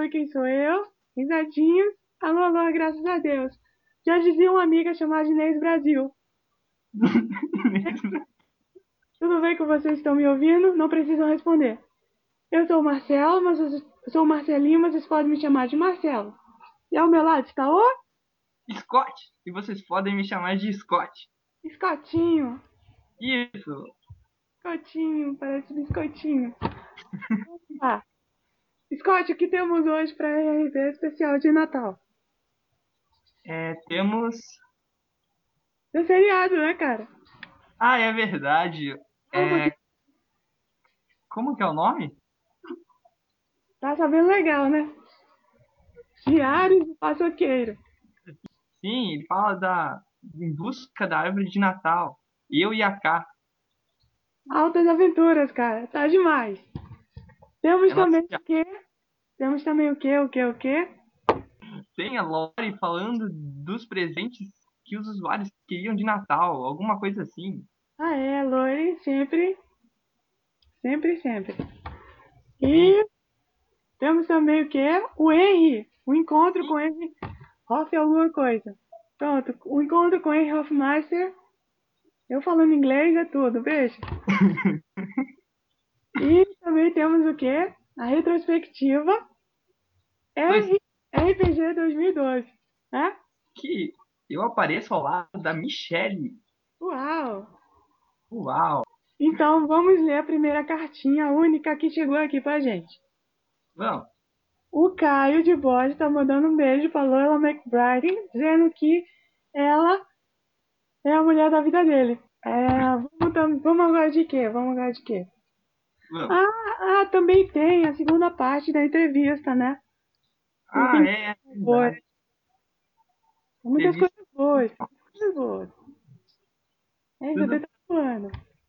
sabe quem sou eu? Risadinhas. Alô, alô, graças a Deus. Já dizia uma amiga chamada Inês Brasil. Tudo bem com vocês que estão me ouvindo? Não precisam responder. Eu sou o Marcelo, eu sou o Marcelinho, mas vocês podem me chamar de Marcelo. E ao meu lado está o Scott. E vocês podem me chamar de Scott. Escotinho. Isso. Escotinho, parece biscoitinho. Tá. Scott, o que temos hoje para RRP especial de Natal? Temos... É feriado, né, cara? Ah, é verdade. Como que é o nome? Tá sabendo legal, né? Diário do Paçoqueiro. Sim, ele fala em busca da árvore de Natal. Eu e a K. Altas aventuras, cara. Tá demais. Temos É nosso... também o quê? Temos também o quê? O quê? Tem a Lori falando dos presentes que os usuários queriam de Natal. Alguma coisa assim. Ah, é, Lori, sempre. Sempre, sempre. Sim. E temos também o quê? O Henry. O encontro com Henry Hoff alguma coisa. Pronto, o encontro com Henry Hoffmeister. Eu falando inglês é tudo, beijo. E também temos o quê? A retrospectiva RPG 2012, né? Que eu apareço ao lado da Michelle. Uau! Uau! Então vamos ler a primeira cartinha, a única que chegou aqui pra gente. Vamos. O Caio de Borges tá mandando um beijo pra Lola McBride, dizendo que ela é a mulher da vida dele. Vamos agora de quê? Vamos agora de quê? Vamos. Também tem a segunda parte da entrevista, né? É Boas. verdade. Muitas coisas boas. Coisas boas. Você tá falando.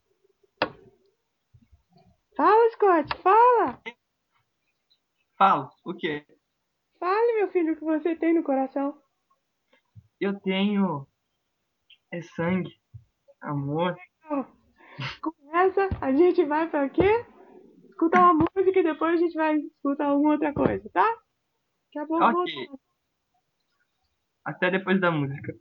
Fala, Scott, fala! Fala, o quê? Fale, meu filho, o que você tem no coração. Eu tenho... sangue, amor. Com essa, a gente vai pra quê? Escutar uma música e depois a gente vai escutar alguma outra coisa, tá? Daqui a pouco Ok. Até depois da música.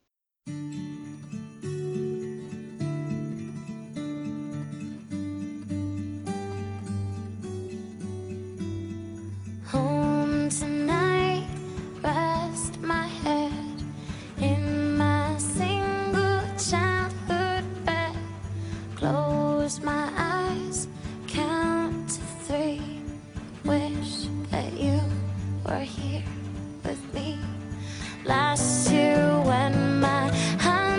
Home tonight, rest my head in my single childhood bed. Close my eyes, count to 3. Wish that you were here with me. Last year when my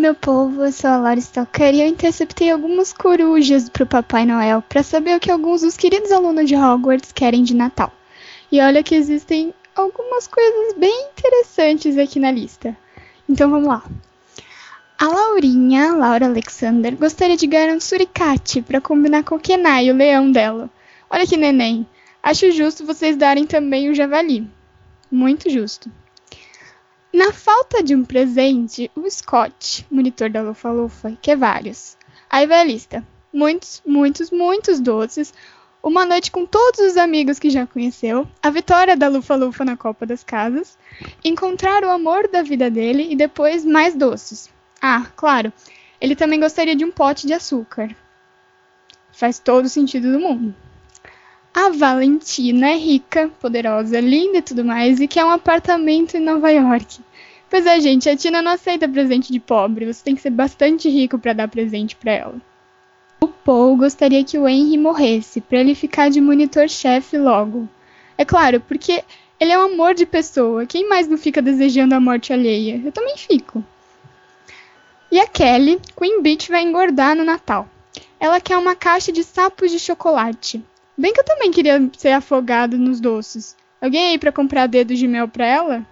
meu povo, eu sou a Laura Stalker e eu interceptei algumas corujas pro Papai Noel para saber o que alguns dos queridos alunos de Hogwarts querem de Natal. E olha que existem algumas coisas bem interessantes aqui na lista. Então vamos lá. A Laurinha, Laura Alexander, gostaria de ganhar um suricate para combinar com o Kenai, o leão dela. Olha que neném. Acho justo vocês darem também o javali. Muito justo. Na falta de um presente, o Scott, monitor da Lufa-Lufa, quer vários. Aí vai a lista. Muitos, muitos, muitos doces. Uma noite com todos os amigos que já conheceu. A vitória da Lufa-Lufa na Copa das Casas. Encontrar o amor da vida dele e depois mais doces. Ah, claro, ele também gostaria de um pote de açúcar. Faz todo o sentido do mundo. A Valentina é rica, poderosa, linda e tudo mais, e quer um apartamento em Nova York. Pois é, gente, a Tina não aceita presente de pobre, você tem que ser bastante rico para dar presente para ela. O Paul gostaria que o Henry morresse, para ele ficar de monitor-chefe logo. É claro, porque ele é um amor de pessoa, quem mais não fica desejando a morte alheia? Eu também fico. E a Kelly, Queen Beach vai engordar no Natal. Ela quer uma caixa de sapos de chocolate. Bem que eu também queria ser afogado nos doces. Alguém aí pra comprar dedos de mel pra ela?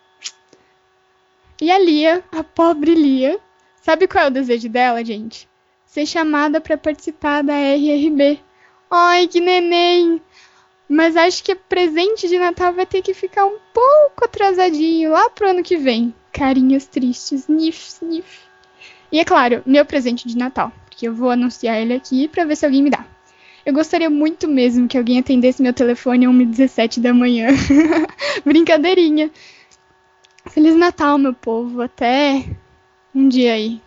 E a Lia, a pobre Lia, sabe qual é o desejo dela, gente? Ser chamada pra participar da RRB. Ai, que neném! Mas acho que o presente de Natal vai ter que ficar um pouco atrasadinho, lá pro ano que vem. Carinhas tristes, nif, sniff. E é claro, meu presente de Natal, porque eu vou anunciar ele aqui pra ver se alguém me dá. Eu gostaria muito mesmo que alguém atendesse meu telefone às 1h17 da manhã. Brincadeirinha. Feliz Natal, meu povo. Até um dia aí.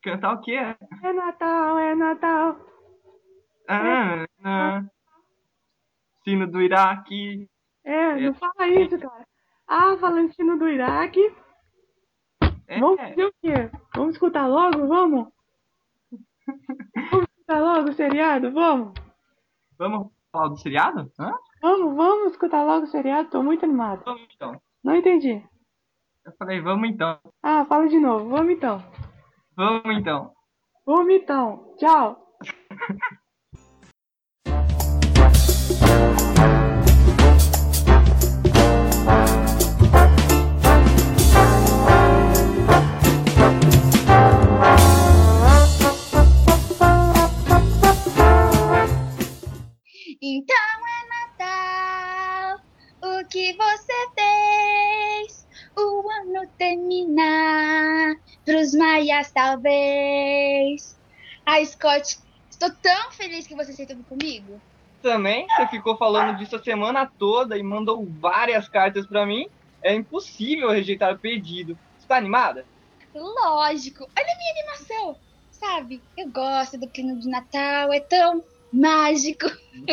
Cantar o quê? É Natal, é Natal. Ah, sino do Iraque. Não fala isso, cara. Falando de sino do Iraque. Vamos fazer o quê? Vamos escutar logo? Vamos? Vamos escutar logo o seriado? Vamos? Vamos falar do seriado? Hã? Vamos escutar logo o seriado? Tô muito animado. Vamos então. Não entendi. Eu falei, vamos então. Fala de novo. Vamos então. Vamos então. Vamos então. Tchau. Então é Natal, o que você fez? O ano terminar, pros maias talvez. Scott, estou tão feliz que você aceitou vir comigo. Também, você ficou falando disso a semana toda e mandou várias cartas pra mim. É impossível rejeitar o pedido. Você tá animada? Lógico, olha a minha animação. Sabe, eu gosto do clima de Natal, é tão mágico.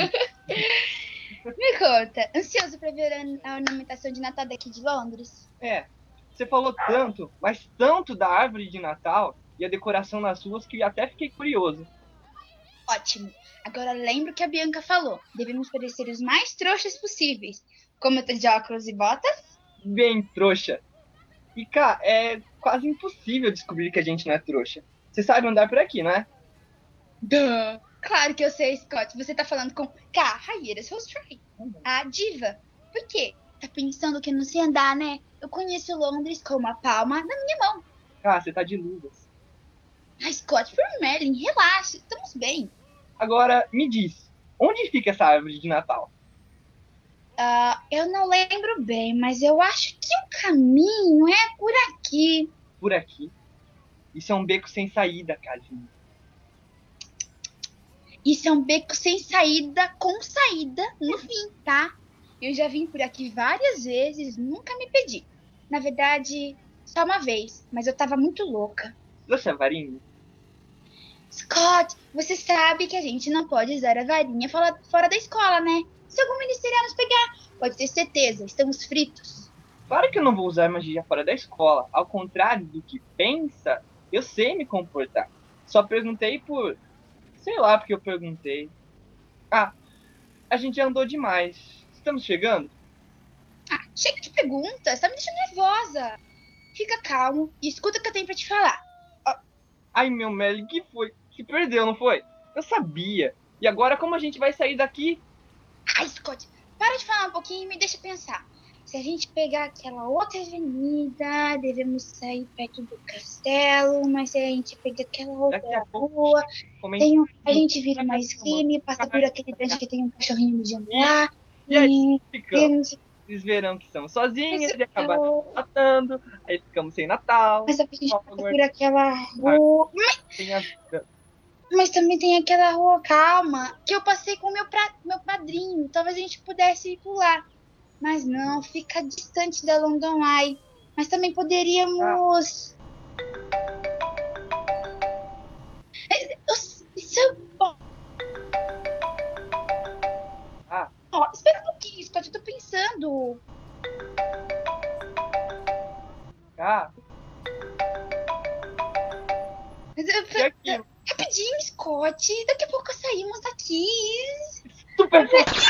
Me conta, ansioso pra ver a ornamentação de Natal daqui de Londres? Você falou tanto, mas tanto da árvore de Natal e a decoração nas ruas que até fiquei curioso. Ótimo. Agora lembra o que a Bianca falou. Devemos parecer os mais trouxas possíveis. Como eu tô de óculos e botas? Bem trouxa. E cá, é quase impossível descobrir que a gente não é trouxa. Você sabe andar por aqui, não é? Duh. Claro que eu sei, Scott. Você tá falando com K. Raíras Rostray, a diva. Por quê? Tá pensando que eu não sei andar, né? Eu conheço Londres com uma palma na minha mão. Você tá de luvas. Scott, por Merlin, relaxa. Estamos bem. Agora, me diz, onde fica essa árvore de Natal? Eu não lembro bem, mas eu acho que o caminho é por aqui. Por aqui? Isso é um beco sem saída, casinha. Isso é um beco sem saída, com saída no fim, tá? Eu já vim por aqui várias vezes, nunca me pedi. Na verdade, só uma vez, mas eu tava muito louca. Você é varinha? Scott, você sabe que a gente não pode usar a varinha fora da escola, né? Se algum ministerial nos pegar, pode ter certeza, estamos fritos. Claro que eu não vou usar magia fora da escola. Ao contrário do que pensa, eu sei me comportar. Só perguntei por... sei lá porque eu perguntei. A gente já andou demais. Estamos chegando? Chega de perguntas, tá me deixando nervosa. Fica calmo e escuta o que eu tenho pra te falar. Ai, meu Melly, que foi? Se perdeu, não foi? Eu sabia. E agora como a gente vai sair daqui? Scott, para de falar um pouquinho e me deixa pensar. Se a gente pegar aquela outra avenida, devemos sair perto do castelo, mas se a gente pegar aquela outra rua, a gente vira uma esquina e passa por aquele prédio que tem um cachorrinho mijando lá. E aí ficamos. Eles verão que estamos sozinhos e acabaram matando. Aí ficamos sem Natal. Mas a gente passa por aquela rua. Mas também tem aquela rua, calma, que eu passei com meu padrinho. Talvez a gente pudesse ir por lá. Mas não, fica distante da London Eye. Mas também poderíamos... Espera um pouquinho, Scott, eu tô pensando. Rapidinho, Scott. Daqui a pouco saímos daqui. Super!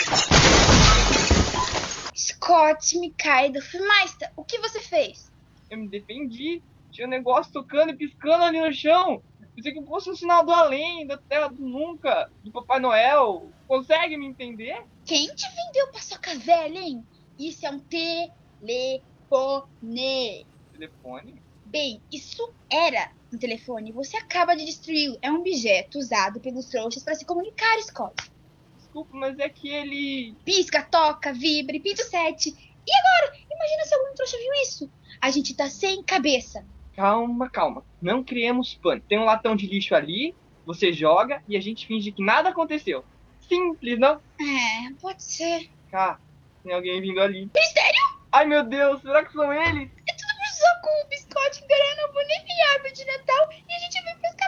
Scott, Mikhail, Filmaster, o que você fez? Eu me defendi. Tinha um negócio tocando e piscando ali no chão. Pensei que fosse um sinal do além, da terra do nunca, do Papai Noel. Consegue me entender? Quem te vendeu paçoca velha, hein? Isso é um telefone. Telefone? Bem, isso era um telefone. Você acaba de destruí-lo. É um objeto usado pelos trouxas para se comunicar, Scott. Desculpa, mas é que ele... pisca, toca, vibra, pinta o 7. E agora? Imagina se algum trouxa viu isso. A gente tá sem cabeça. Calma. Não criemos pânico. Tem um latão de lixo ali, você joga e a gente finge que nada aconteceu. Simples, não? Pode ser. Tem alguém vindo ali. Mistério? Ai, meu Deus, será que são eles? É tudo por sua culpa, Scott. Agora eu não vou nem ver a árvore de Natal e a gente vai pescar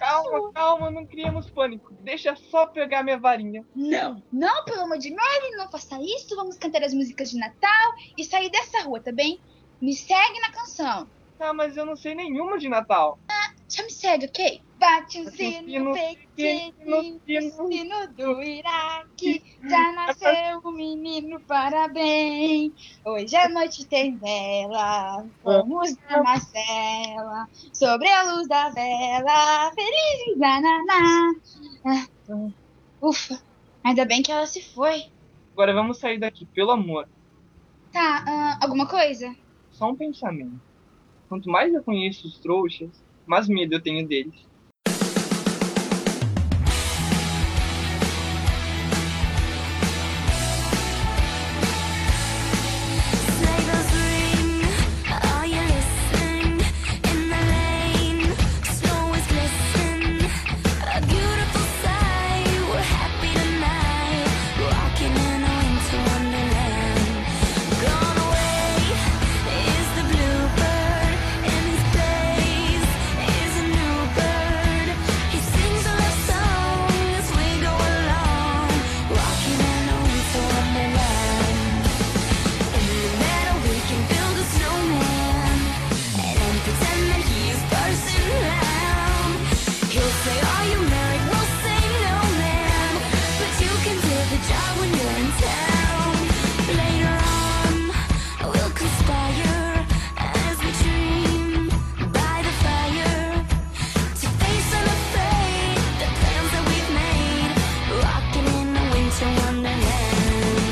Calma, não criamos pânico. Deixa só pegar minha varinha. Não, pelo amor de Mary, não faça isso. Vamos cantar as músicas de Natal e sair dessa rua, tá bem? Me segue na canção. Ah, mas eu não sei nenhuma de Natal. Só me segue, ok? Bate um Bate um sino sino, pequeno, sino. o sino do Iraque. Já nasceu o menino, parabéns. Hoje à noite tem vela, vamos dar Marcela. Sobre a luz da vela, feliz nananá. Ufa, ainda bem que ela se foi. Agora vamos sair daqui, pelo amor. Tá, alguma coisa? Só um pensamento. Quanto mais eu conheço os trouxas, mais medo eu tenho deles. Sleigh bells ring, are you listening? In the lane, snow is glistening. A beautiful sight, we're happy tonight, walking in a winter wonderland. Gone away is the bluebird, in his place is a new bird. He sings a love song as we go along, walking in a winter wonderland. In the meadow we can build a snowman and pretend that he is bursting around. He'll say, are you married? We'll say no, ma'am, but you can do the job when you're in town. Later on we'll conspire as we dream by the fire to face unafraid the plans that we've made, rocking in a winter wonderland.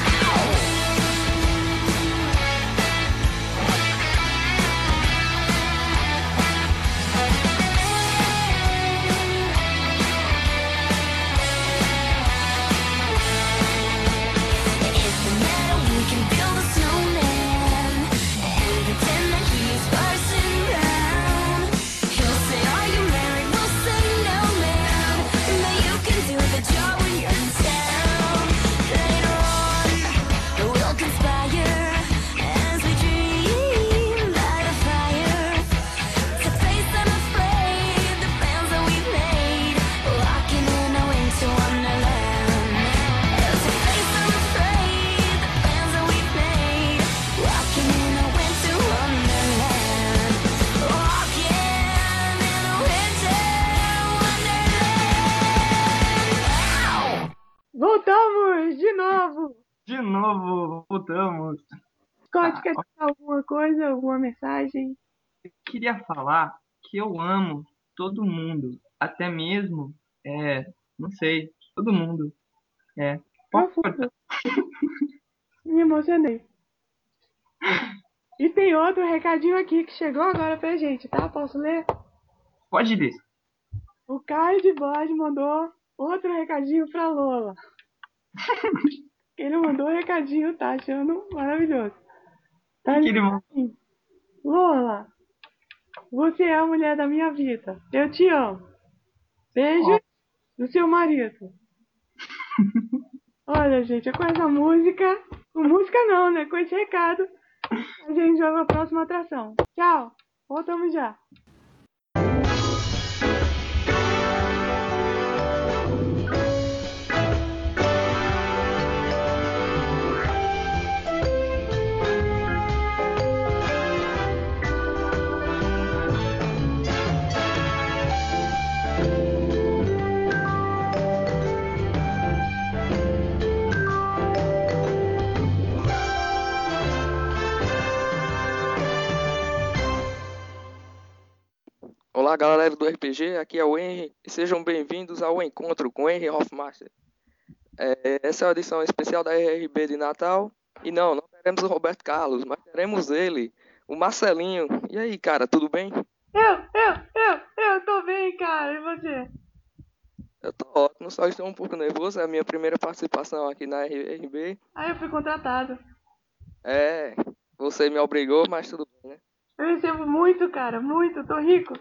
In the meadow we can build a snowman and pretend that he's bursting around. He'll say, are you married? We'll say no, ma'am, but you can do the job when you're in town. Later on we'll conspire as we dream by the fire to face unafraid the plans that we've made, rocking in a winter wonderland. To face unafraid the plans that we've made, rocking in a winter wonderland. Rocking in a winter wonderland. Voltamos de novo! De novo, voltamos. Scott, quer falar alguma coisa, alguma mensagem? Eu queria falar que eu amo todo mundo. Até mesmo, não sei, todo mundo. Pode cortar. Me emocionei. E tem outro recadinho aqui que chegou agora pra gente, tá? Posso ler? Pode ler. O Caio de Bode mandou outro recadinho pra Lola. Ele mandou um recadinho, tá achando maravilhoso. Tá Que ele dizendo assim, Lola, você é a mulher da minha vida. Eu te amo. Beijo do seu marido. Olha, gente, é com essa música. Com música não, né? Com esse recado. A gente joga a próxima atração. Tchau. Voltamos já. Olá galera do RPG, aqui é o Henry e sejam bem-vindos ao Encontro com Henry Hofmaster. Essa é a edição especial da RRB de Natal e não teremos o Roberto Carlos, mas teremos ele, o Marcelinho. E aí cara, tudo bem? Eu tô bem, cara, e você? Eu tô ótimo, só estou um pouco nervoso, é a minha primeira participação aqui na RRB. Ah, eu fui contratado. Você me obrigou, mas tudo bem, né? Eu recebo muito, cara, muito, tô rico.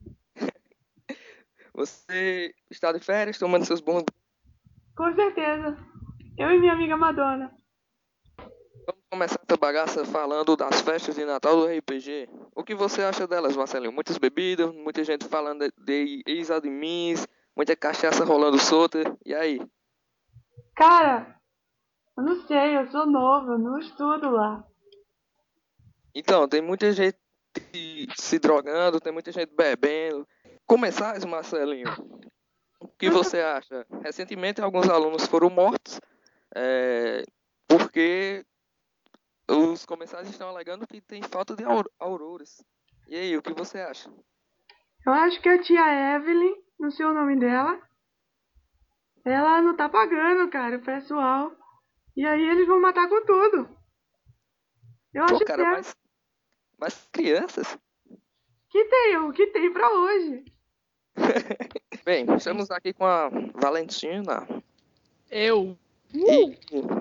Você está de férias, tomando seus bons... Com certeza. Eu e minha amiga Madonna. Vamos começar essa bagaça falando das festas de Natal do RPG. O O que você acha delas, Marcelinho? Muitas bebidas, muita gente falando de ex-admins, muita cachaça rolando solta. E aí? Cara, eu não sei, eu sou novo, eu não estudo lá. Então, tem muita gente se drogando, tem muita gente bebendo. Começais, Marcelinho, o que você acha? Recentemente, alguns alunos foram mortos porque os comensais estão alegando que tem falta de auroras. E aí, o que você acha? Eu acho que a tia Evelyn, não sei o nome dela, ela não tá pagando, cara, o pessoal. E aí eles vão matar com tudo. Eu Pô, acho cara, que é. mas crianças? O que tem pra hoje? Bem, estamos aqui com a Valentina. Eu. E,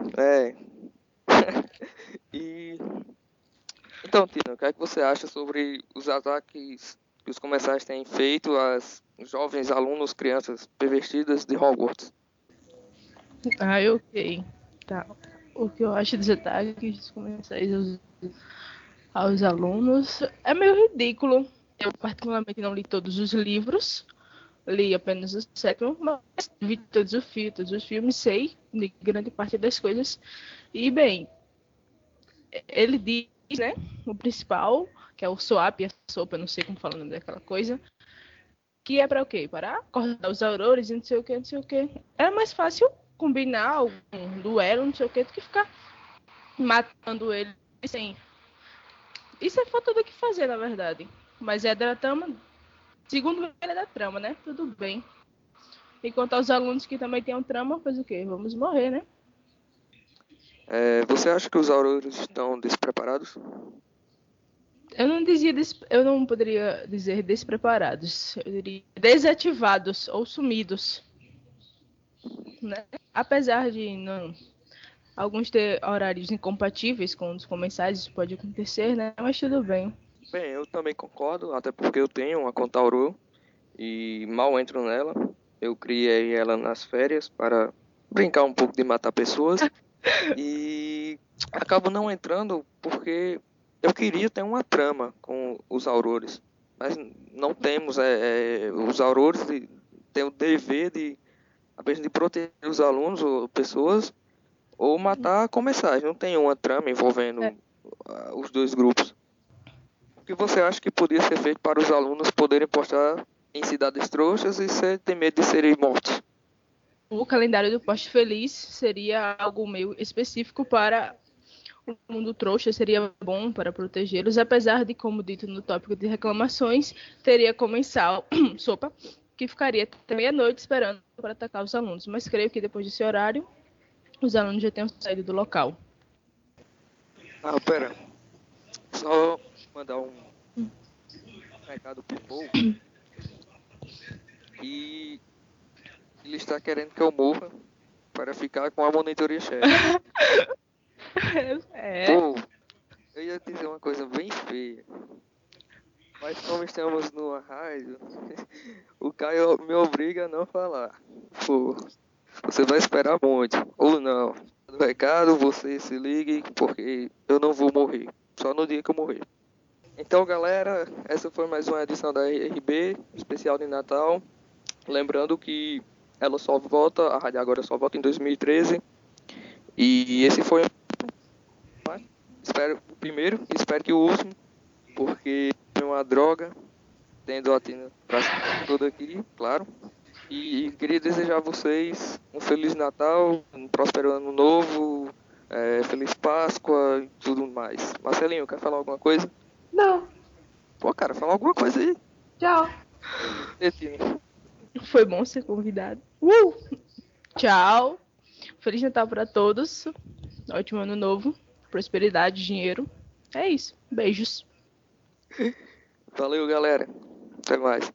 e então, Tina, o que é que você acha sobre os ataques que os comensais têm feito às jovens alunos, crianças pervertidas de Hogwarts? Ok. Tá. O que eu acho dos ataques comensais aos alunos é meio ridículo. Eu particularmente não li todos os livros. Li apenas o 7º, mas vi todos os filmes, sei de grande parte das coisas. E, bem, ele diz, né, o principal, que é o SOAP, a sopa, não sei como fala o nome daquela coisa, que é pra o quê? Para acordar os aurores e não sei o que, não sei o que. É mais fácil combinar um duelo, não sei o que, do que ficar matando ele sem... Isso é falta do que fazer, na verdade. Mas é da trama, segundo ele é da trama, né? Tudo bem. Enquanto aos alunos que também têm um trama, faz o quê? Vamos morrer, né? Você acha que os aurores estão despreparados? Eu não poderia dizer despreparados. Eu diria desativados ou sumidos, né? Apesar de não alguns ter horários incompatíveis com os comensais, isso pode acontecer, né? Mas tudo bem. Bem, eu também concordo, até porque eu tenho uma conta Auror e mal entro nela. Eu criei ela nas férias para brincar um pouco de matar pessoas e acabo não entrando porque eu queria ter uma trama com os aurores, mas não temos. Os aurores têm o dever de apenas de proteger os alunos ou pessoas ou matar comensais. Não tem uma trama envolvendo os dois grupos. O que você acha que poderia ser feito para os alunos poderem postar em cidades trouxas e ter medo de serem mortos? O calendário do Poste Feliz seria algo meio específico para o mundo trouxa, seria bom para protegê-los, apesar de, como dito no tópico de reclamações, teria comensal, sopa, que ficaria até meia-noite esperando para atacar os alunos. Mas creio que depois desse horário, os alunos já tenham saído do local. Pera. Só mandar um recado pro povo. E ele está querendo que eu morra para ficar com a monitoria chefe. Pô, eu ia dizer uma coisa bem feia. Mas como estamos numa rádio, o Caio me obriga a não falar. Pô, você vai esperar muito. Ou não. No recado, você se ligue, porque eu não vou morrer. Só no dia que eu morrer. Então, galera, essa foi mais uma edição da RB, especial de Natal. Lembrando que ela só volta, a rádio agora só volta em 2013. E esse foi o primeiro, espero que o último, porque é uma droga, tendo a Tina pra toda aqui, claro. E queria desejar a vocês um Feliz Natal, um próspero Ano Novo, Feliz Páscoa e tudo mais. Marcelinho, quer falar alguma coisa? Não. Pô, cara, fala alguma coisa aí. Tchau. E, Tina? Foi bom ser convidado. Tchau. Feliz Natal para todos. Ótimo Ano Novo. Prosperidade, dinheiro. É isso. Beijos. Valeu, galera. Até mais.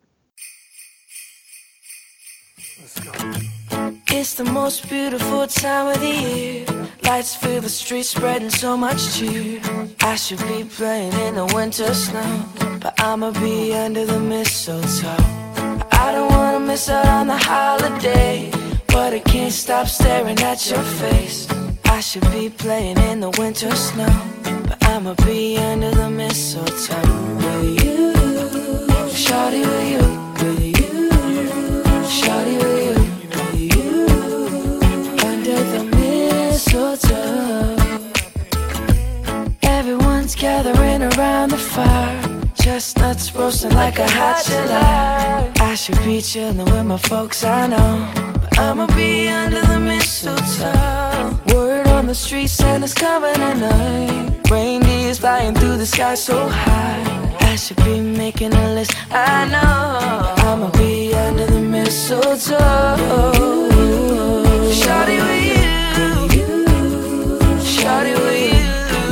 It's the most beautiful time of the year. Lights fill the streets, spreading so much cheer. I should be playing in the winter snow, but I'ma be under the mistletoe. I don't wanna miss out on the holiday, but I can't stop staring at your face. I should be playing in the winter snow, but I'ma be under the mistletoe with you. Shawty with you, with you. Shawty with you, under the mistletoe. Everyone's gathering around the fire, chestnuts roasting like a hot July. I should be chilling with my folks, I know, but I'ma be under the mistletoe. Word on the street, Santa's coming tonight. Reindeer's flying through the sky so high. I should be making a list, I know. I'ma be under the mistletoe. Shawty with you, shawty with you.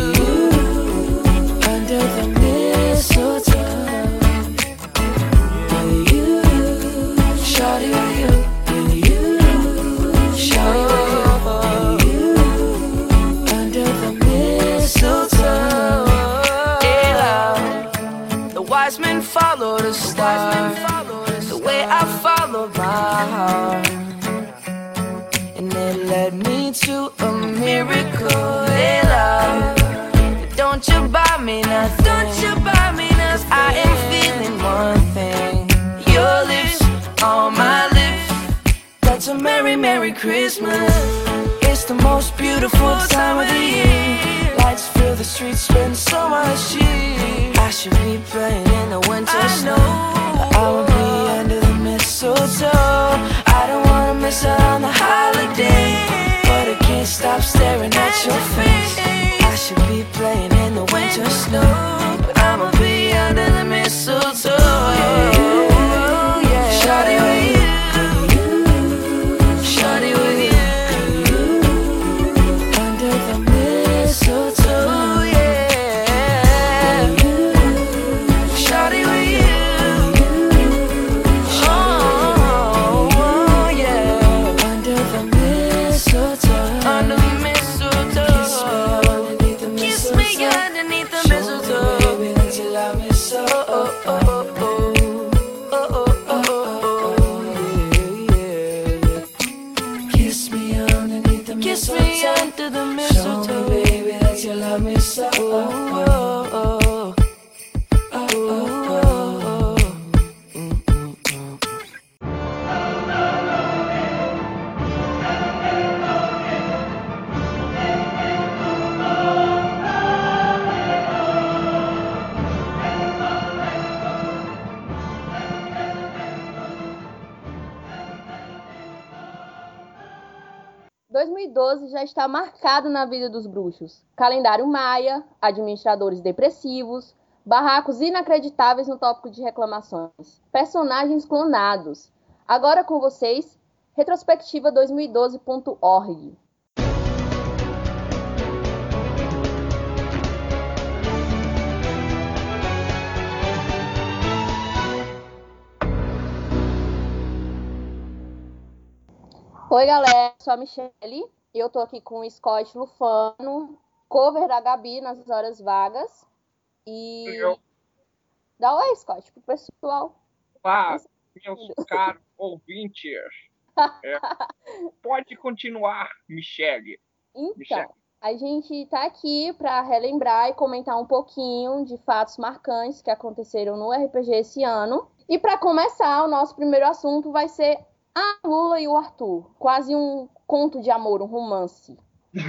Follow the star, the way I follow my heart, and it led me to a miracle. Hey love, don't you buy me nothing, don't you buy me nothing. I am feeling one thing, your lips on my lips. That's a merry, merry Christmas. It's the most beautiful time of the year. Lights fill the streets, spend so much cheer. I should be playing in the winter snow, but I will be under the mistletoe. I don't wanna miss out on the holiday, but I can't stop staring at your face. I should be playing in the winter snow, but I'ma be under the mistletoe. Shawty with you, shawty with you, under the mistletoe. Já está marcado na vida dos bruxos. Calendário maia, administradores depressivos, barracos inacreditáveis no tópico de reclamações, personagens clonados. Agora com vocês, retrospectiva 2012.org. Oi galera, sou a Michele. Eu tô aqui com o Scott Lufano, cover da Gabi nas horas vagas. E dá oi, Scott, pro pessoal. Olá, meus caros ouvintes. Pode continuar, Michele. Então, a gente tá aqui para relembrar e comentar um pouquinho de fatos marcantes que aconteceram no RPG esse ano. E para começar, o nosso primeiro assunto vai ser a Lula e o Arthur. Quase um conto de amor, um romance.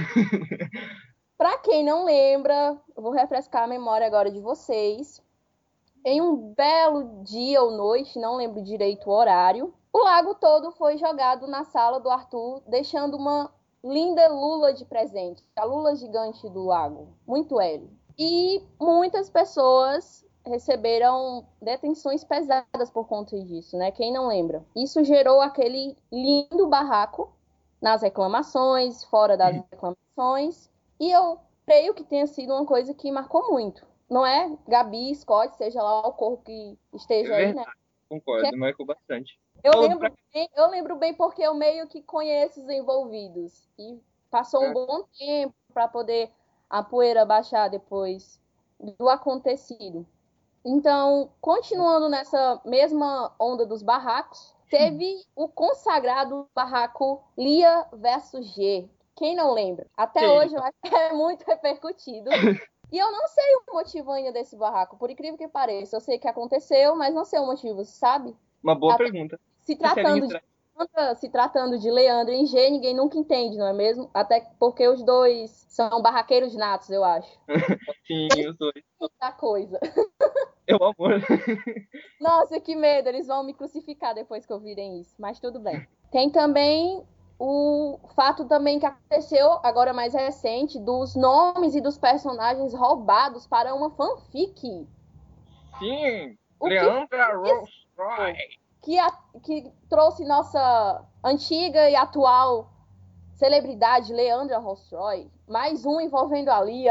Para quem não lembra, eu vou refrescar a memória agora de vocês. Em um belo dia ou noite, não lembro direito o horário, o lago todo foi jogado na sala do Arthur, deixando uma linda lula de presente. A lula gigante do lago. Muito L. E muitas pessoas receberam detenções pesadas por conta disso, né? Quem não lembra? Isso gerou aquele lindo barraco nas reclamações, fora das reclamações. E eu creio que tenha sido uma coisa que marcou muito. Não é? Gabi, Scott, seja lá o corpo que esteja aí, né? Concordo, marcou bastante. Eu lembro bem porque eu meio que conheço os envolvidos. E passou um bom tempo para poder a poeira baixar depois do acontecido. Então, continuando nessa mesma onda dos barracos, teve o consagrado barraco Lia versus G. Quem não lembra? Até hoje eu acho que é muito repercutido. E eu não sei o motivo ainda desse barraco, por incrível que pareça. Eu sei que aconteceu, mas não sei o motivo, sabe? Uma boa Até pergunta. se Marcelinho tratando de Leandro e G, ninguém nunca entende, não é mesmo? Até porque os dois são barraqueiros natos, eu acho. Sim, os dois. Da coisa. É o amor. Nossa, que medo, eles vão me crucificar depois que ouvirem isso, mas tudo bem. Tem também o fato também que aconteceu, agora mais recente, dos nomes e dos personagens roubados para uma fanfic. Sim, O que Leandra Rose Roy. que trouxe nossa antiga e atual celebridade Leandra Rossroy, mais um envolvendo a Lia.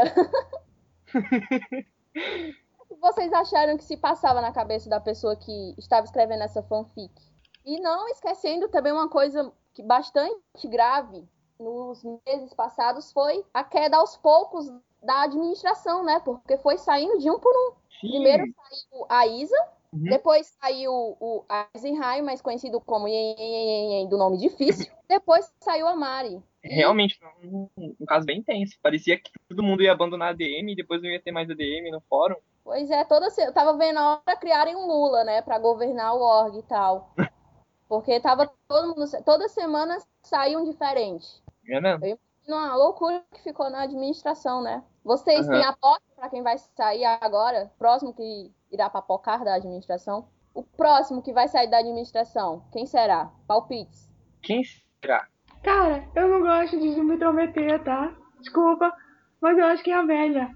O que vocês acharam que se passava na cabeça da pessoa que estava escrevendo essa fanfic? E não esquecendo também uma coisa que bastante grave nos meses passados foi a queda aos poucos da administração, né? Porque foi saindo de um por um. Sim. Primeiro saiu a Isa, Uhum. depois saiu o Eisenheim, mais conhecido como do nome difícil. Depois saiu a Mari. Realmente foi um caso bem intenso. Parecia que todo mundo ia abandonar a ADM e depois não ia ter mais ADM no fórum. Pois é, eu tava vendo a hora criarem um Lula, né, pra governar o org e tal. Porque tava todo mundo, toda semana saía um diferente. É mesmo? Eu imagino uma loucura que ficou na administração, né? Vocês Aham. têm aposta pra quem vai sair agora? Próximo que irá papocar da administração? O próximo que vai sair da administração, quem será? Palpites. Quem será? Cara, eu não gosto de me intrometer, tá? Desculpa, mas eu acho que é a Amélia.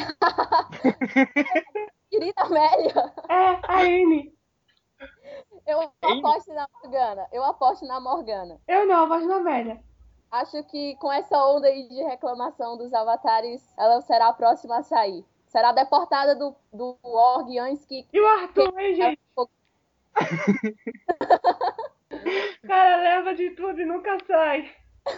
Querida Amélia, É, a Anne. eu Hein? aposto na Morgana. Eu aposto na Morgana. Eu não, eu gosto da Amélia. Acho que com essa onda aí de reclamação dos avatares, ela será a próxima a sair. Será deportada do org antes que... E o Arthur, hein, gente? O cara leva de tudo e nunca sai.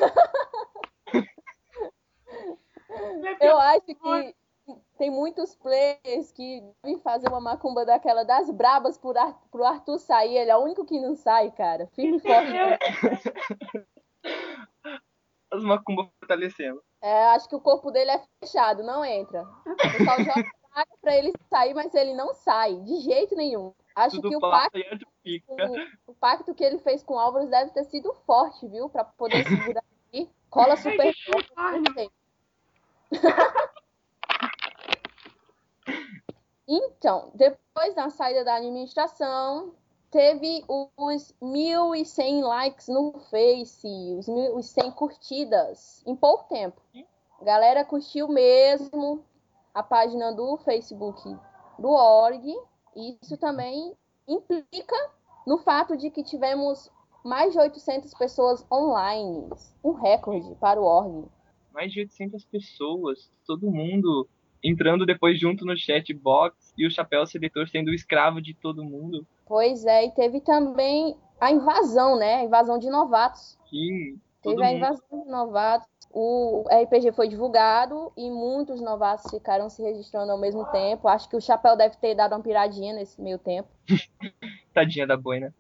Eu acho que tem muitos players que devem fazer uma macumba daquela das brabas pro Arthur sair. Ele é o único que não sai, cara. Firme e forte. As macumba fortalecendo. Acho que o corpo dele é fechado, não entra. O pessoal joga água pra ele sair, mas ele não sai, de jeito nenhum. Acho Tudo que plata e arte fica. o pacto que ele fez com o Álvares deve ter sido forte, viu? Pra poder segurar aqui. Cola super forte. Então, depois da saída da administração, teve os 1.100 likes no Face, os 1.100 curtidas em pouco tempo. A galera curtiu mesmo a página do Facebook do org, e isso também implica no fato de que tivemos mais de 800 pessoas online, um recorde para o org. Mais de 800 pessoas, todo mundo entrando depois junto no chat box e o Chapéu Seletor sendo o escravo de todo mundo. Pois é, e teve também a invasão, né? A invasão de novatos. Sim, Teve a invasão de novatos. O RPG foi divulgado e muitos novatos ficaram se registrando ao mesmo tempo. Acho que o Chapéu deve ter dado uma piradinha nesse meio tempo. Tadinha da boina.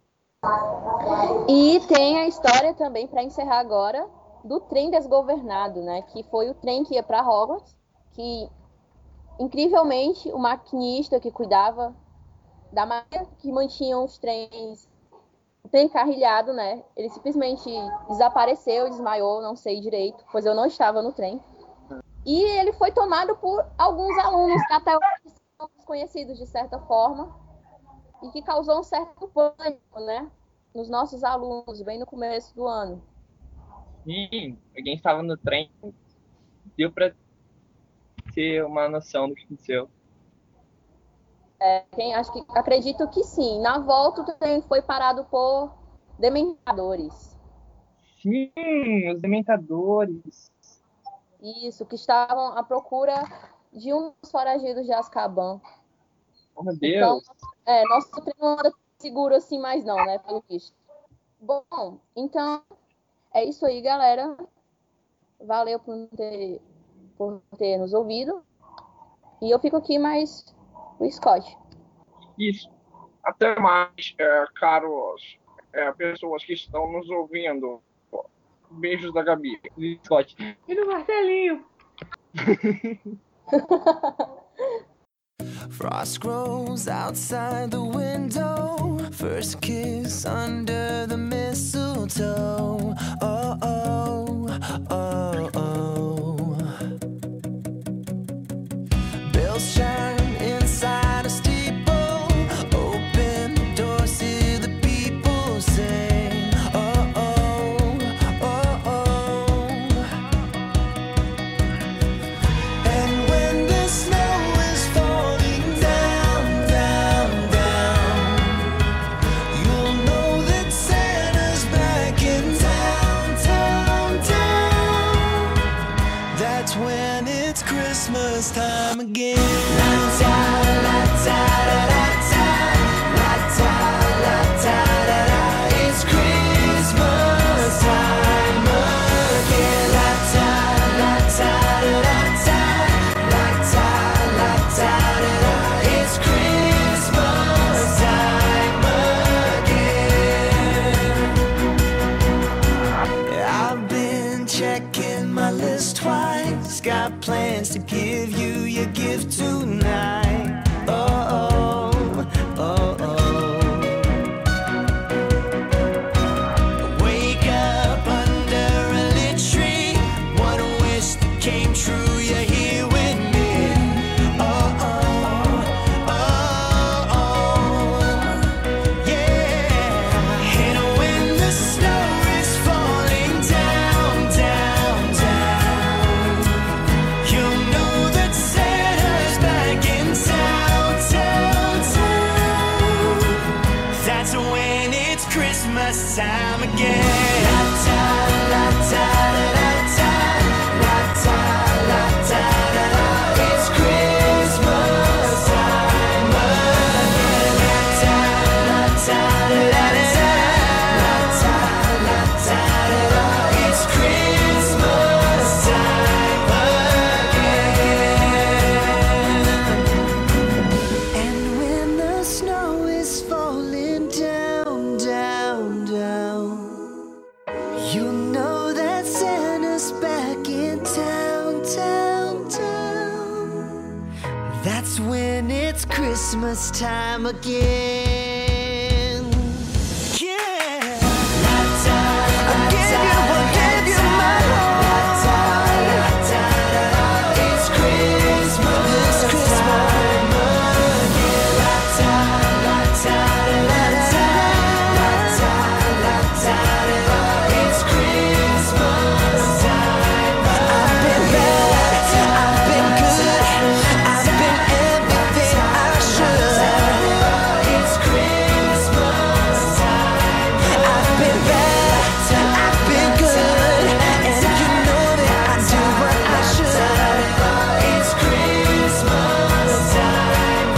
E tem a história também, para encerrar agora, do trem desgovernado, né? Que foi o trem que ia para Hogwarts, que incrivelmente o maquinista que cuidava da máquina que mantinha os trens, o trem carrilhado, né? Ele simplesmente desapareceu, desmaiou, não sei direito, pois eu não estava no trem. E ele foi tomado por alguns alunos que até hoje são desconhecidos de certa forma e que causou um certo pânico, né? Nos nossos alunos, bem no começo do ano. Sim, alguém estava no trem, deu pra ter uma noção do que aconteceu. Acredito que sim. Na volta, o trem foi parado por dementadores. Sim, os dementadores. Isso, que estavam à procura de um dos foragidos de Azkaban. Oh, meu Deus. Então, nosso trem não anda seguro assim mais não, né? Pelo visto. Bom, então, é isso aí, galera. Valeu por ter nos ouvido. E eu fico aqui mais o Scott. Isso. Até mais, caros pessoas que estão nos ouvindo. Beijos da Gabi. Scott. E do Marcelinho. Frost grows outside the window. First kiss under the mistletoe. Oh, oh, oh, oh. Bells chime inside a steeple. Open the door, see the people sing. Oh, oh, oh, oh. And when the snow is falling down, down, down, you'll know that Santa's back in town, town, town. That's when it's Christmas time again. La-ta, la-ta, la-ta, la-ta, la-ta, la-ta. It's Christmas time again. La-ta, la-ta, la-ta, la-ta, la-ta, la-ta. It's Christmas time again. I've been checking my list twice. Got plans to give you your gift tonight. Oh, oh, oh, oh. Wake up under a lit tree. One wish that came true. You're here with me. Oh, oh, oh, oh. Yeah. And when the snow is falling down, down, down, you'll know that Santa's back in town, town, town. That's when it's Christmas time again. La-ta, la-ta, la-ta, la-ta, la-ta, la-ta. It's Christmas time again. La-ta, la-ta, la-ta, la-ta, la-ta, la-ta. It's Christmas time again. And when the snow is falling down, down, down, you know that Santa's back in town, town, town. That's when it's Christmas time again. Yeah. I'll give you my heart. It's Christmas time again. It's Christmas time. I've been bad, I've been good, I've been everything I should. It's Christmas time. I've been bad, I've been good, and you know that I do what I should. It's Christmas time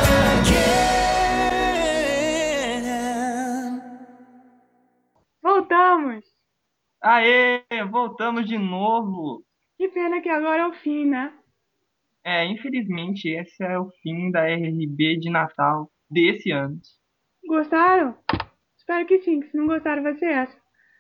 again. Voltamos! Aê, voltamos de novo. Que pena que agora é o fim, né? Infelizmente, esse é o fim da RRB de Natal desse ano. Gostaram? Espero que sim, que se não gostaram vai ser essa.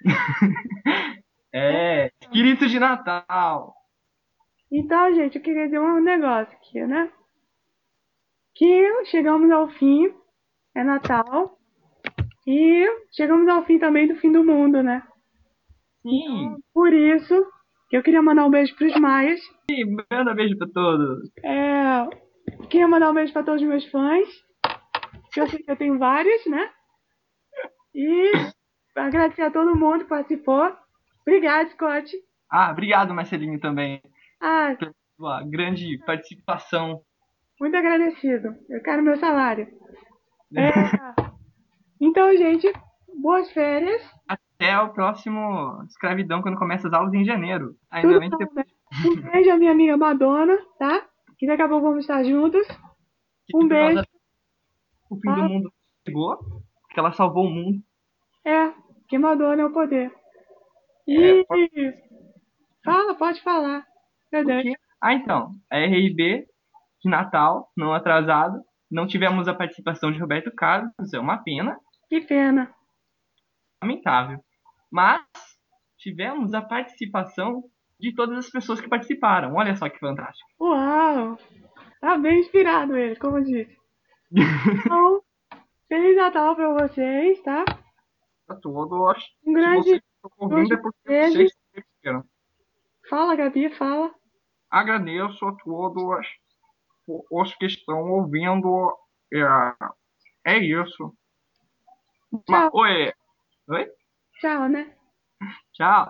Espírito de Natal. Então, gente, eu queria dizer um negócio aqui, né? Que chegamos ao fim, é Natal, e chegamos ao fim também do fim do mundo, né? Sim. Por isso, que eu queria mandar um beijo pros Maias. Manda beijo pra todos. Queria mandar um beijo pra todos os meus fãs, que eu sei que eu tenho vários, né? E agradecer a todo mundo que participou. Obrigada, Scott. Obrigado, Marcelinho, também, Ah, pela sua grande participação. muito agradecido. Eu quero meu salário. Então, gente, boas férias. Até o próximo Escravidão, quando começa as aulas em janeiro. Tudo Ainda bem que bom, né? Um beijo à minha amiga Madonna, tá? Que daqui a pouco vamos estar juntos. Um beijo. o fim do mundo chegou, que ela salvou o mundo. Que Madonna é o poder. E... pode falar. Meu Deus. Então, a RIB de Natal, não atrasado. Não tivemos a participação de Roberto Carlos, é uma pena. Que pena. Lamentável. Mas tivemos a participação de todas as pessoas que participaram. Olha só que fantástico. Uau! Tá bem inspirado ele, como eu disse. Então, Feliz Natal pra vocês, tá? A todos. Um Se grande vocês estão ouvindo é porque beijo. vocês esqueceram. Fala, Gabi, fala. Agradeço a todos os que estão ouvindo. É isso. Tchau. Oi? Tchau, né? Tchau.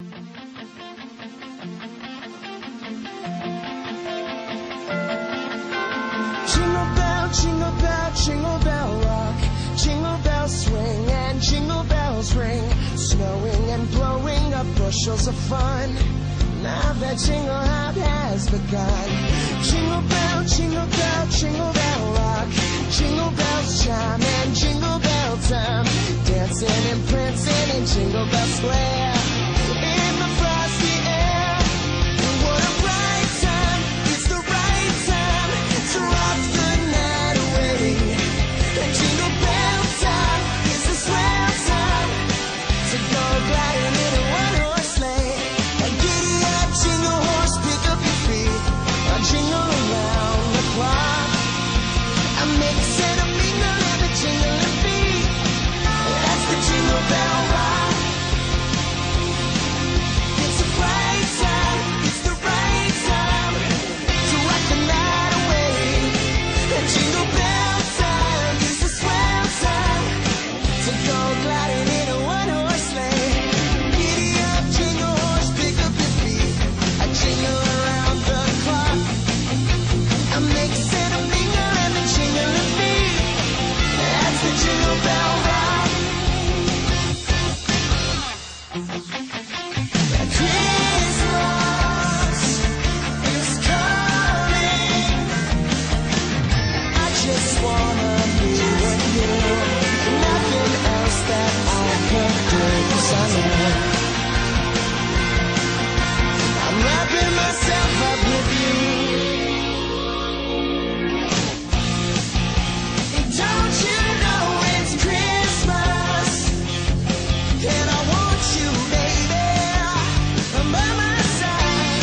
Jingle bell rock, jingle bells swing and jingle bells ring, snowing and blowing up bushels of fun. Now that jingle hop has begun. Jingle bell, jingle bell, jingle bell rock, jingle bells chime and jingle bell time, dancing and prancing in Jingle Bell Square. In the frosty air, what a bright time! It's the right time to rock the night away. And jingle bell time is the swell time to go gliding in a one-horse sleigh. And giddy up, jingle horse, pick up your feet, jingle around the clock. I mix and a mingle and a jingling beat. That's the Jingle Bell Rock. It's the right time, it's the right time to rock the night away. And jingle bell time is the swell time to go gliding in a one-horse sleigh. Giddy up, jingle horse, pick up your feet. I jingle around the clock. I mix and a mingle and a jingling beat. That's the Jingle Bell Rock. Christmas is coming. I just wanna be with you. Nothing else that I can do, 'cause I know I'm wrapping myself up with you. Don't you know it's Christmas? And I want you, baby, by my side.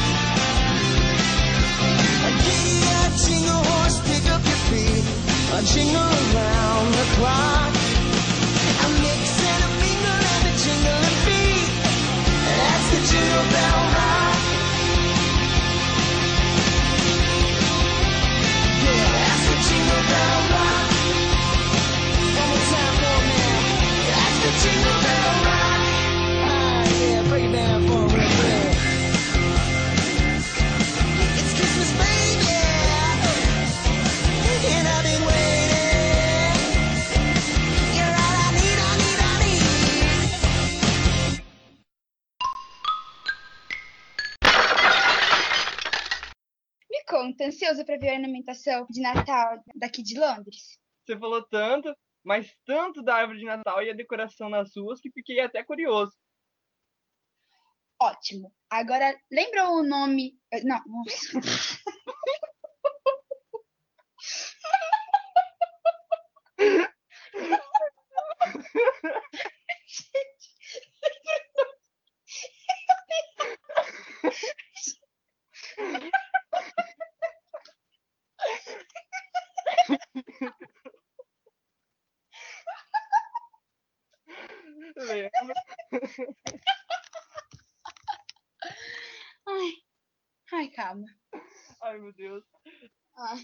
Giddy up, jingle horse, pick up your feet, jingle around the clock. I mix and a mingle and a jingling beat. That's the Jingle Bell Rock. Yeah, that's the Jingle Bell Rock. One more time for me. That's the Jingle Bell Rock. Ah, yeah, break it down for me real quick. It's Christmas, baby, and I've been waiting. You're all I need, I need, I need. Me conta, ansioso pra ver a ornamentação de Natal daqui de Londres? Você falou tanto, mas tanto da árvore de Natal e a decoração nas ruas que fiquei até curioso. Ótimo. Agora, lembra o nome... Não. Lembra? Ai, calma. Ai, meu Deus. Ai.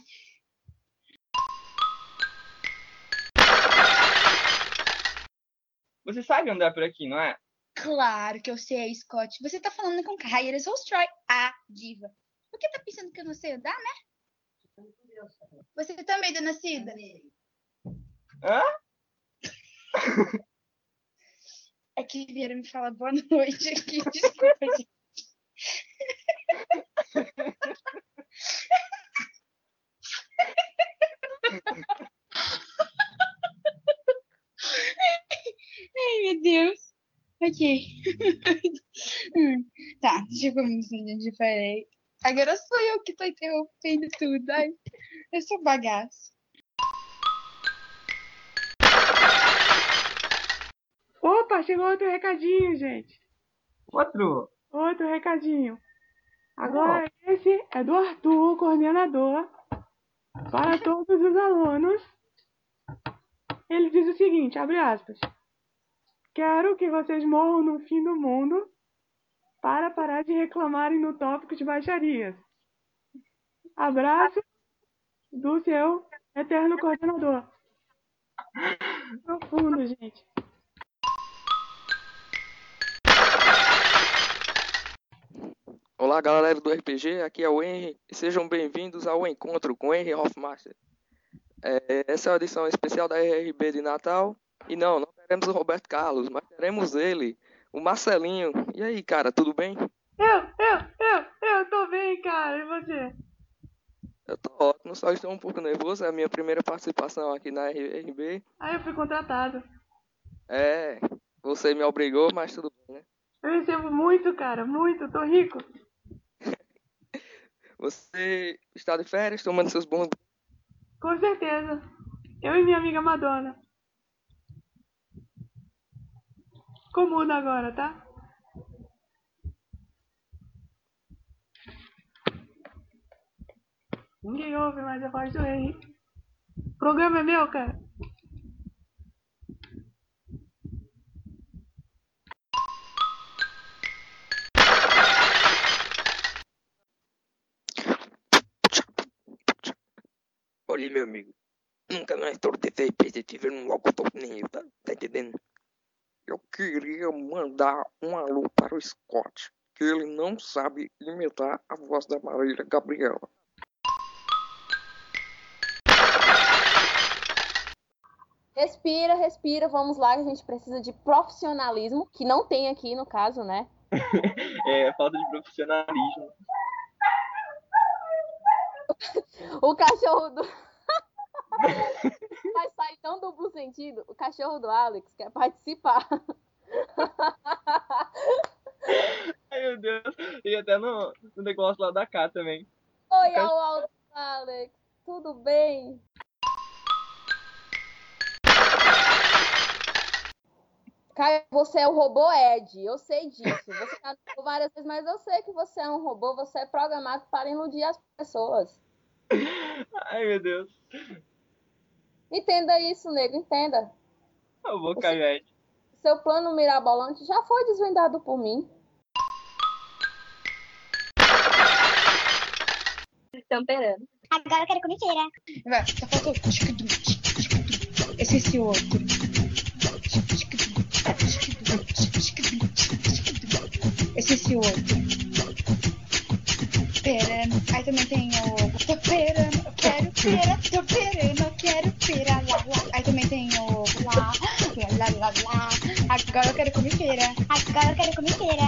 Você sabe andar por aqui, não é? Claro que eu sei, Scott. Você tá falando com Kyra Solstroy, a diva. Por que tá pensando que eu não sei andar, né? Você também, dona Cida? Hã? É que vieram me falar boa noite aqui. Desculpa, gente. Ai, meu Deus. Ok. Tá, deixa eu começar onde eu parei. Agora sou eu que tô interrompendo tudo. Ai, eu sou bagaço. Opa, chegou outro recadinho, gente. Outro. outro recadinho. Agora esse é do Arthur, coordenador, para todos os alunos. Ele diz o seguinte, abre aspas. Quero que vocês morram no fim do mundo para parar de reclamarem no tópico de baixarias. Abraço do seu eterno coordenador. Profundo, gente. Olá, galera do RPG, aqui é o Henry e sejam bem-vindos ao Encontro com Henry Hofmaster. Essa é a edição especial da RRB de Natal e não teremos o Roberto Carlos, mas teremos ele, o Marcelinho. E aí, cara, tudo bem? Eu tô bem, cara, e você? Eu tô ótimo, só estou um pouco nervoso, é a minha primeira participação aqui na RRB. Eu fui contratado. Você me obrigou, mas tudo bem, né? Eu recebo muito, cara, muito, tô rico. Você está de férias, tomando seus bons... Com certeza. Eu e minha amiga Madonna. Ficou mudo agora, tá? Ninguém ouve mais a voz do Henry. O programa é meu, cara. Olha, meu amigo, nunca na história desse RPG tiveram um locutor nem eu, tá entendendo? Eu queria mandar um alô para o Scott, que ele não sabe imitar a voz da Marília Gabriela. Respira, vamos lá, que a gente precisa de profissionalismo, que não tem aqui no caso, né? Falta de profissionalismo. O cachorro do... Mas sai tão duplo sentido. O cachorro do Alex quer participar. Ai, meu Deus. E até no negócio lá da K também. Oi, Alex. Tudo bem? Caio, você é o robô Ed, eu sei disso. Você já falou várias vezes, mas eu sei que você é um robô, você é programado para iludir as pessoas. Ai, meu Deus. Entenda isso, nego, entenda. Eu vou cair, Ed. Seu plano mirabolante já foi desvendado por mim. Temperando. Agora eu quero comer feira. Vai, só faltou. Esse outro. Esse outro. Perano. Aí também tem o. Tô perano, eu quero pera. Tô perano, eu quero pera. Lá, lá. Aí também tem o. Lá, lá, lá, lá. Agora eu quero comer feira. Agora eu quero comer feira.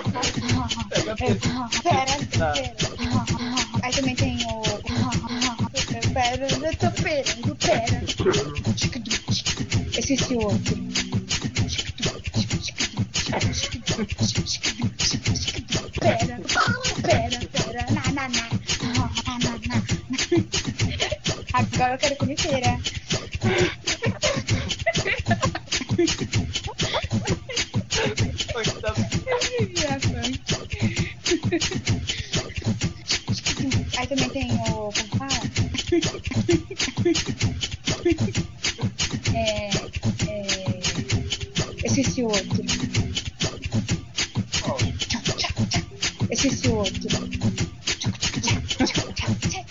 Pera. Aí também tem o. Pera, eu tô perando, pera. Esse outro. Pera, na. Agora eu quero comer feira. Aí também tem o. Como fala? Esse outro. Esse outro.